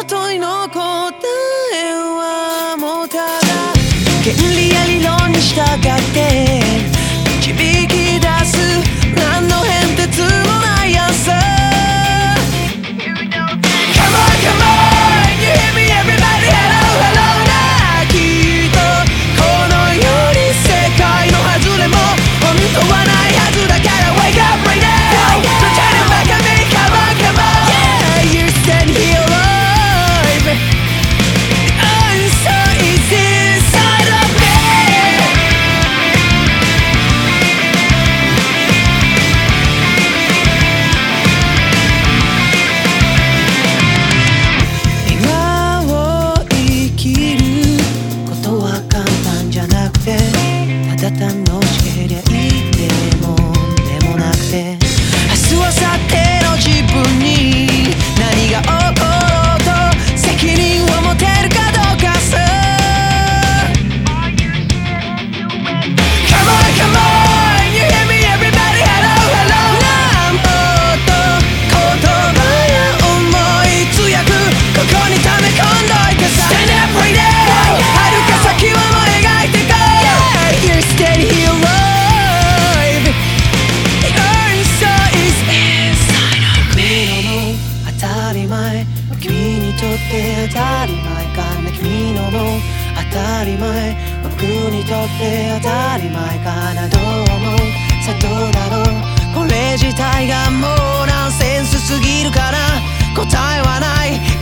問いの答えはもうただ原理や理論に従って導き出す何の変哲もない朝 Come on, come on, you hear me everybody, hello, hello なきっとこの世に世界の外れも本当はないはずだから Wake up right now, pretend back at me, come on, come on Yeah, you stand here alive The answer is inside of me今を生きることは簡単じゃなくてただ楽しけりゃいいでもなくて明日明後日の自分に何が起ころうと責任を持てるかどうかさ Come on, come on, you hear me everybody, hello, hello なんもっと言葉や思い強くここに溜め込んどいてさ Stand up right now 遥か先はもう描いてこう Yeah, you're steady here alive The answer is inside of me 当たり前君にとって当たり前かな君のも当たり前僕にとって当たり前かなどう思うさあどうだろうこれ自体がもうナンセンスすぎるから答えはない